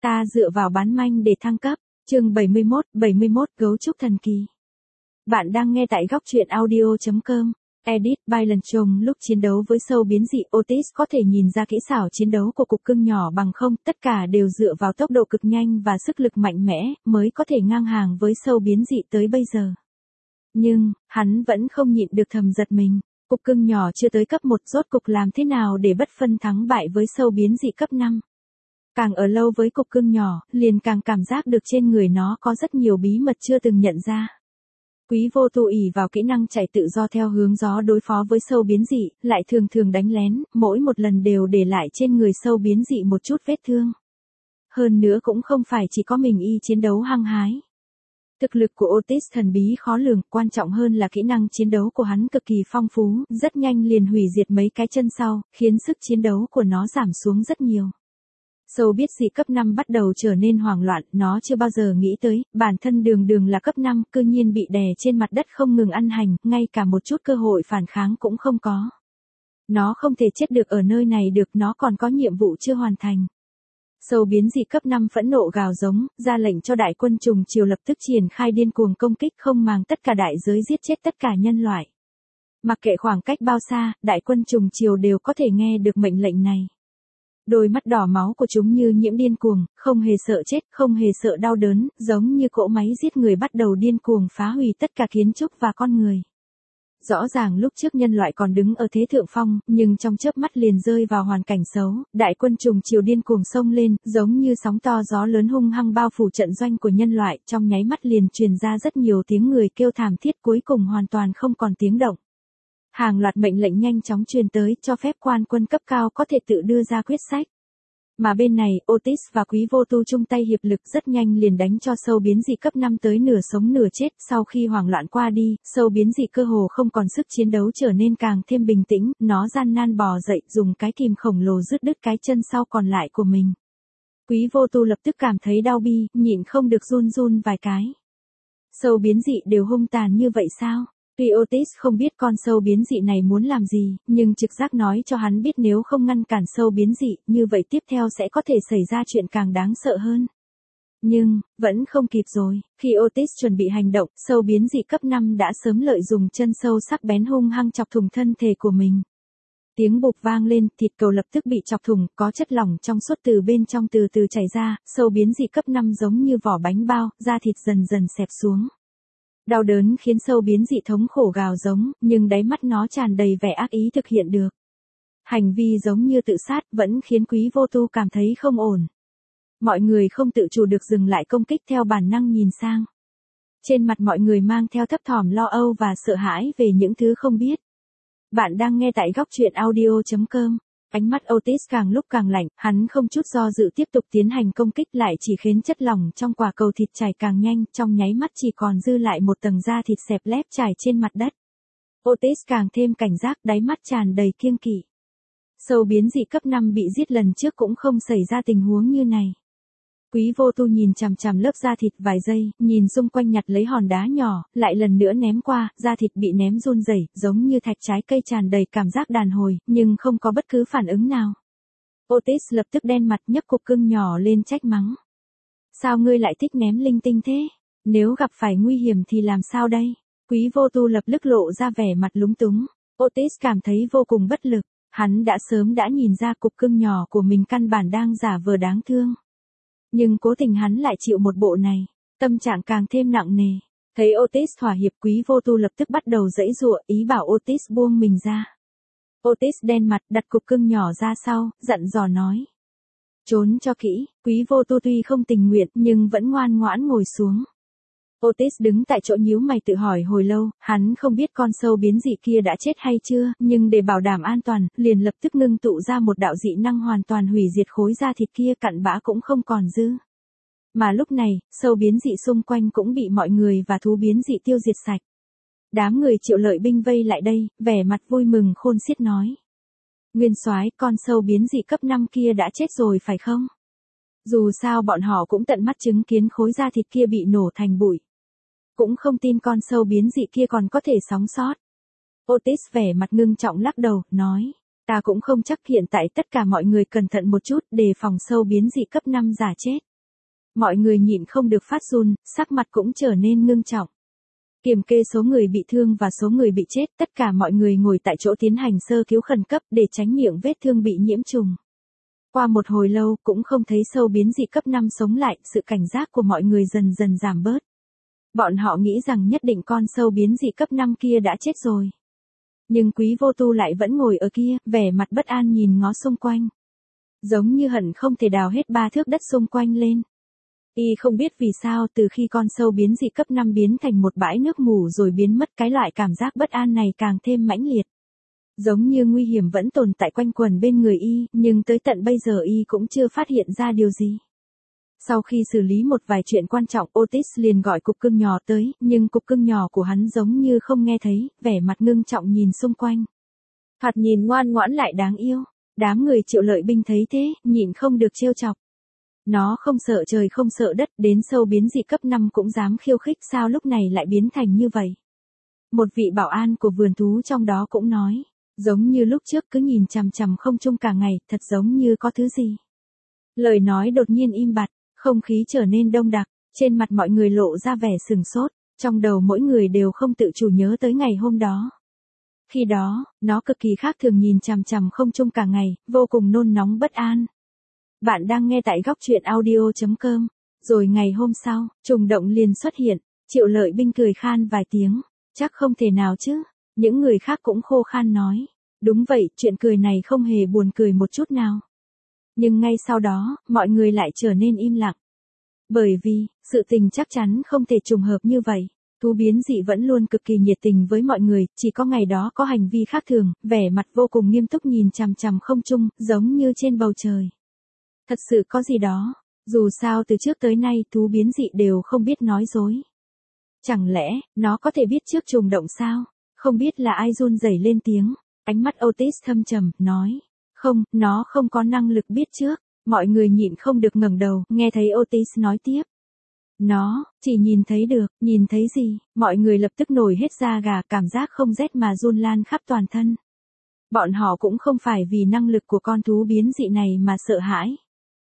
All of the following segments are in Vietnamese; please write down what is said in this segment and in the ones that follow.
Ta dựa vào bán manh để thăng cấp. Chương 71, Gấu trúc thần kỳ. Bạn đang nghe tại góc truyện audio.com. Edit by lần chồng lúc chiến đấu với sâu biến dị Otis có thể nhìn ra kỹ xảo chiến đấu của cục cưng nhỏ bằng không, tất cả đều dựa vào tốc độ cực nhanh và sức lực mạnh mẽ, mới có thể ngang hàng với sâu biến dị tới bây giờ. Nhưng, hắn vẫn không nhịn được thầm giật mình. Cục cưng nhỏ chưa tới cấp 1 rốt cục làm thế nào để bất phân thắng bại với sâu biến dị cấp 5. Càng ở lâu với cục cưng nhỏ, liền càng cảm giác được trên người nó có rất nhiều bí mật chưa từng nhận ra. Quý vô tu ỷ vào kỹ năng chạy tự do theo hướng gió đối phó với sâu biến dị, lại thường thường đánh lén, mỗi một lần đều để lại trên người sâu biến dị một chút vết thương. Hơn nữa cũng không phải chỉ có mình y chiến đấu hăng hái. Thực lực của Otis thần bí khó lường, quan trọng hơn là kỹ năng chiến đấu của hắn cực kỳ phong phú, rất nhanh liền hủy diệt mấy cái chân sau, khiến sức chiến đấu của nó giảm xuống rất nhiều. Sâu biết dị cấp 5 bắt đầu trở nên hoảng loạn, nó chưa bao giờ nghĩ tới, bản thân đường là cấp 5, cư nhiên bị đè trên mặt đất không ngừng ăn hành, ngay cả một chút cơ hội phản kháng cũng không có. Nó không thể chết được ở nơi này được, nó còn có nhiệm vụ chưa hoàn thành. Sâu biến dị cấp 5 phẫn nộ gào giống, ra lệnh cho đại quân trùng chiều lập tức triển khai điên cuồng công kích không màng tất cả đại giới giết chết tất cả nhân loại. Mặc kệ khoảng cách bao xa, đại quân trùng chiều đều có thể nghe được mệnh lệnh này. Đôi mắt đỏ máu của chúng như nhiễm điên cuồng, không hề sợ chết, không hề sợ đau đớn, giống như cỗ máy giết người bắt đầu điên cuồng phá hủy tất cả kiến trúc và con người. Rõ ràng lúc trước nhân loại còn đứng ở thế thượng phong, nhưng trong chớp mắt liền rơi vào hoàn cảnh xấu, đại quân trùng chiều điên cuồng xông lên, giống như sóng to gió lớn hung hăng bao phủ trận doanh của nhân loại, trong nháy mắt liền truyền ra rất nhiều tiếng người kêu thảm thiết, cuối cùng hoàn toàn không còn tiếng động. Hàng loạt mệnh lệnh nhanh chóng truyền tới, cho phép quan quân cấp cao có thể tự đưa ra quyết sách. Mà bên này, Otis và Quý vô tu chung tay hiệp lực rất nhanh liền đánh cho sâu biến dị cấp 5 tới nửa sống nửa chết. Sau khi hoảng loạn qua đi, sâu biến dị cơ hồ không còn sức chiến đấu trở nên càng thêm bình tĩnh, nó gian nan bò dậy, dùng cái kìm khổng lồ rứt đứt cái chân sau còn lại của mình. Quý vô tu lập tức cảm thấy đau bi, nhịn không được run vài cái. Sâu biến dị đều hung tàn như vậy sao? Tuy Otis không biết con sâu biến dị này muốn làm gì, nhưng trực giác nói cho hắn biết nếu không ngăn cản sâu biến dị, như vậy tiếp theo sẽ có thể xảy ra chuyện càng đáng sợ hơn. Nhưng, vẫn không kịp rồi, khi Otis chuẩn bị hành động, sâu biến dị cấp 5 đã sớm lợi dụng chân sâu sắc bén hung hăng chọc thủng thân thể của mình. Tiếng bụp vang lên, thịt cầu lập tức bị chọc thủng, có chất lỏng trong suốt từ bên trong từ từ chảy ra, sâu biến dị cấp 5 giống như vỏ bánh bao, da thịt dần dần xẹp xuống. Đau đớn khiến sâu biến dị thống khổ gào giống, nhưng đáy mắt nó tràn đầy vẻ ác ý thực hiện được. Hành vi giống như tự sát vẫn khiến Quý vô tu cảm thấy không ổn. Mọi người không tự chủ được dừng lại công kích theo bản năng nhìn sang. Trên mặt mọi người mang theo thấp thỏm lo âu và sợ hãi về những thứ không biết. Bạn đang nghe tại góc truyện audio.com. Ánh mắt Otis càng lúc càng lạnh, hắn không chút do dự tiếp tục tiến hành công kích lại chỉ khiến chất lỏng trong quả cầu thịt chảy càng nhanh, trong nháy mắt chỉ còn dư lại một tầng da thịt xẹp lép trải trên mặt đất. Otis càng thêm cảnh giác, đáy mắt tràn đầy kiêng kỵ. Sâu biến dị cấp 5 bị giết lần trước cũng không xảy ra tình huống như này. Quý vô tu nhìn chằm chằm lớp da thịt vài giây, nhìn xung quanh nhặt lấy hòn đá nhỏ, lại lần nữa ném qua, da thịt bị ném run rẩy, giống như thạch trái cây tràn đầy cảm giác đàn hồi, nhưng không có bất cứ phản ứng nào. Otis lập tức đen mặt nhấc cục cưng nhỏ lên trách mắng. Sao ngươi lại thích ném linh tinh thế? Nếu gặp phải nguy hiểm thì làm sao đây? Quý vô tu lập tức lộ ra vẻ mặt lúng túng. Otis cảm thấy vô cùng bất lực, hắn đã sớm nhìn ra cục cưng nhỏ của mình căn bản đang giả vờ đáng thương. Nhưng cố tình hắn lại chịu một bộ này, tâm trạng càng thêm nặng nề. Thấy Otis thỏa hiệp, Quý vô tu lập tức bắt đầu giãy giụa, ý bảo Otis buông mình ra. Otis đen mặt, đặt cục cưng nhỏ ra sau, dặn dò nói. Trốn cho kỹ. Quý vô tu tuy không tình nguyện nhưng vẫn ngoan ngoãn ngồi xuống. Otis đứng tại chỗ nhíu mày tự hỏi hồi lâu, hắn không biết con sâu biến dị kia đã chết hay chưa, nhưng để bảo đảm an toàn, liền lập tức ngưng tụ ra một đạo dị năng hoàn toàn hủy diệt khối da thịt kia, cặn bã cũng không còn dư. Mà lúc này, sâu biến dị xung quanh cũng bị mọi người và thú biến dị tiêu diệt sạch. Đám người Triệu Lợi binh vây lại đây, vẻ mặt vui mừng khôn xiết nói. Nguyên soái, con sâu biến dị cấp 5 kia đã chết rồi phải không? Dù sao bọn họ cũng tận mắt chứng kiến khối da thịt kia bị nổ thành bụi. Cũng không tin con sâu biến dị kia còn có thể sống sót. Otis vẻ mặt ngưng trọng lắc đầu, nói. Ta cũng không chắc, hiện tại tất cả mọi người cẩn thận một chút, đề phòng sâu biến dị cấp 5 giả chết. Mọi người nhịn không được phát run, sắc mặt cũng trở nên ngưng trọng. Kiểm kê số người bị thương và số người bị chết, tất cả mọi người ngồi tại chỗ tiến hành sơ cứu khẩn cấp để tránh miệng vết thương bị nhiễm trùng. Qua một hồi lâu cũng không thấy sâu biến dị cấp 5 sống lại, sự cảnh giác của mọi người dần dần giảm bớt. Bọn họ nghĩ rằng nhất định con sâu biến dị cấp 5 kia đã chết rồi. Nhưng Quý Vô Tu lại vẫn ngồi ở kia, vẻ mặt bất an nhìn ngó xung quanh. Giống như hận không thể đào hết 3 thước đất xung quanh lên. Y không biết vì sao từ khi con sâu biến dị cấp 5 biến thành một bãi nước mù rồi biến mất, cái loại cảm giác bất an này càng thêm mãnh liệt. Giống như nguy hiểm vẫn tồn tại quanh quẩn bên người Y, nhưng tới tận bây giờ Y cũng chưa phát hiện ra điều gì. Sau khi xử lý một vài chuyện quan trọng, Otis liền gọi cục cưng nhỏ tới, nhưng cục cưng nhỏ của hắn giống như không nghe thấy, vẻ mặt ngưng trọng nhìn xung quanh. Thoạt nhìn ngoan ngoãn lại đáng yêu. Đám người Triệu Lợi Binh thấy thế, nhịn không được trêu chọc. Nó không sợ trời không sợ đất, đến sâu biến dị cấp 5 cũng dám khiêu khích, sao lúc này lại biến thành như vậy. Một vị bảo an của vườn thú trong đó cũng nói, giống như lúc trước cứ nhìn chằm chằm không trung cả ngày, thật giống như có thứ gì. Lời nói đột nhiên im bặt, không khí trở nên đông đặc, trên mặt mọi người lộ ra vẻ sừng sốt, trong đầu mỗi người đều không tự chủ nhớ tới ngày hôm đó. Khi đó, nó cực kỳ khác thường nhìn chằm chằm không trung cả ngày, vô cùng nôn nóng bất an. Bạn đang nghe tại góc truyện audio.com. Rồi ngày hôm sau, trùng động liền xuất hiện, Triệu Lợi Binh cười khan vài tiếng, chắc không thể nào chứ. Những người khác cũng khô khan nói, đúng vậy, chuyện cười này không hề buồn cười một chút nào. Nhưng ngay sau đó, mọi người lại trở nên im lặng. Bởi vì, sự tình chắc chắn không thể trùng hợp như vậy. Thú biến dị vẫn luôn cực kỳ nhiệt tình với mọi người, chỉ có ngày đó có hành vi khác thường, vẻ mặt vô cùng nghiêm túc nhìn chằm chằm không trung, giống như trên bầu trời. Thật sự có gì đó, dù sao từ trước tới nay thú biến dị đều không biết nói dối. Chẳng lẽ, nó có thể biết trước trùng động sao? Không biết là ai run rẩy lên tiếng, ánh mắt Otis thâm trầm, nói, không, nó không có năng lực biết trước. Mọi người nhịn không được ngẩng đầu, nghe thấy Otis nói tiếp. Nó, chỉ nhìn thấy được, nhìn thấy gì, mọi người lập tức nổi hết da gà, cảm giác không rét mà run lan khắp toàn thân. Bọn họ cũng không phải vì năng lực của con thú biến dị này mà sợ hãi.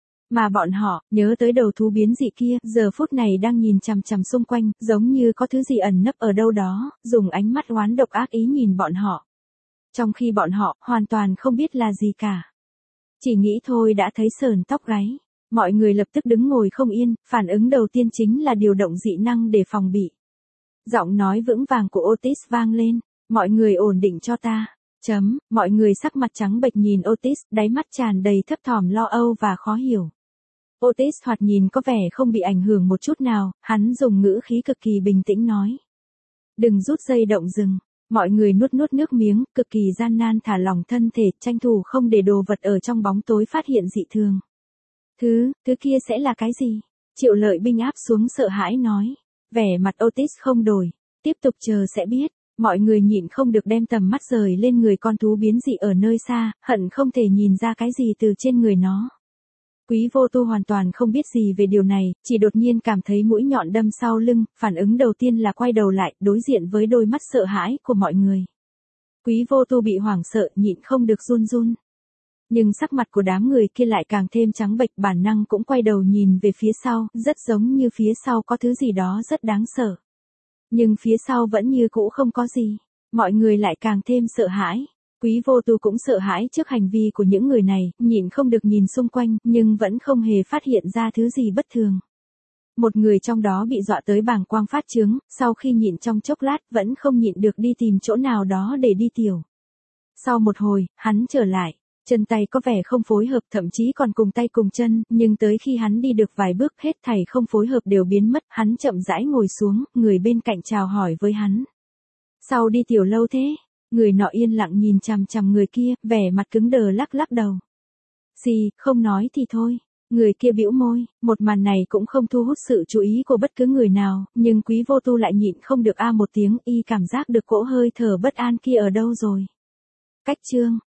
Mà bọn họ, nhớ tới đầu thú biến dị kia, giờ phút này đang nhìn chằm chằm xung quanh, giống như có thứ gì ẩn nấp ở đâu đó, dùng ánh mắt oán độc ác ý nhìn bọn họ. Trong khi bọn họ, hoàn toàn không biết là gì cả. Chỉ nghĩ thôi đã thấy sởn tóc gáy. Mọi người lập tức đứng ngồi không yên, phản ứng đầu tiên chính là điều động dị năng để phòng bị. Giọng nói vững vàng của Otis vang lên, mọi người ổn định cho ta. Mọi người sắc mặt trắng bệch nhìn Otis, đáy mắt tràn đầy thấp thỏm lo âu và khó hiểu. Otis thoạt nhìn có vẻ không bị ảnh hưởng một chút nào, hắn dùng ngữ khí cực kỳ bình tĩnh nói. Đừng rút dây động rừng. Mọi người nuốt nước miếng, cực kỳ gian nan thả lỏng thân thể, tranh thủ không để đồ vật ở trong bóng tối phát hiện dị thường. Thứ kia sẽ là cái gì? Triệu Lợi Binh áp xuống sợ hãi nói. Vẻ mặt Otis không đổi. Tiếp tục chờ sẽ biết. Mọi người nhịn không được đem tầm mắt rời lên người con thú biến dị ở nơi xa, hận không thể nhìn ra cái gì từ trên người nó. Quý Vô Tu hoàn toàn không biết gì về điều này, chỉ đột nhiên cảm thấy mũi nhọn đâm sau lưng, phản ứng đầu tiên là quay đầu lại, đối diện với đôi mắt sợ hãi của mọi người. Quý Vô Tu bị hoảng sợ, nhịn không được run run. Nhưng sắc mặt của đám người kia lại càng thêm trắng bệch, bản năng cũng quay đầu nhìn về phía sau, rất giống như phía sau có thứ gì đó rất đáng sợ. Nhưng phía sau vẫn như cũ không có gì, mọi người lại càng thêm sợ hãi. Quý Vô Tu cũng sợ hãi trước hành vi của những người này, nhịn không được nhìn xung quanh, nhưng vẫn không hề phát hiện ra thứ gì bất thường. Một người trong đó bị dọa tới bàng quang phát chứng, sau khi nhịn trong chốc lát vẫn không nhịn được đi tìm chỗ nào đó để đi tiểu. Sau một hồi, hắn trở lại, chân tay có vẻ không phối hợp, thậm chí còn cùng tay cùng chân, nhưng tới khi hắn đi được vài bước hết thảy không phối hợp đều biến mất, hắn chậm rãi ngồi xuống, người bên cạnh chào hỏi với hắn. Sao đi tiểu lâu thế? Người nọ yên lặng nhìn chằm chằm người kia, vẻ mặt cứng đờ lắc lắc đầu. Gì, không nói thì thôi. Người kia bĩu môi, một màn này cũng không thu hút sự chú ý của bất cứ người nào, nhưng Quý Vô Tu lại nhịn không được a một tiếng, y cảm giác được cỗ hơi thở bất an kia ở đâu rồi. Cách chương